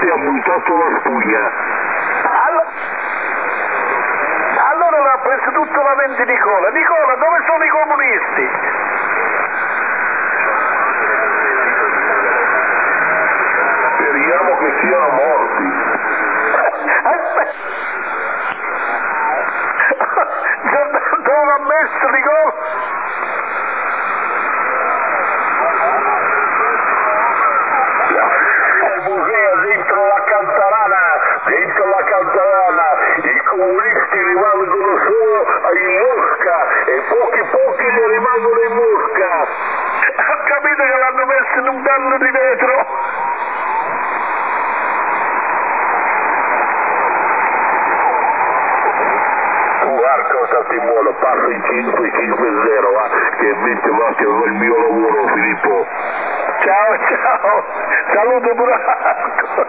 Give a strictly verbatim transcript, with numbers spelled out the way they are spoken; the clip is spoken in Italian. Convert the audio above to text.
e ha buttato la spugna. Allora, allora l'ha preso tutto la mente Nicola. Nicola, dove sono i comunisti? Speriamo che siano morti. Aspetta. Dove l'ha messo Nicola? Al museo dentro la Cantarana, dentro la Cantarana, i comunisti rimangono solo in Mosca e pochi pochi ne rimangono in Mosca. Ho capito che l'hanno messo in un danno di vetro. Marco, state buono, passo in cinque cinque zero, va, che invece va che ho il mio lavoro, Filippo. Ciao, ciao. Saluto pure Marco.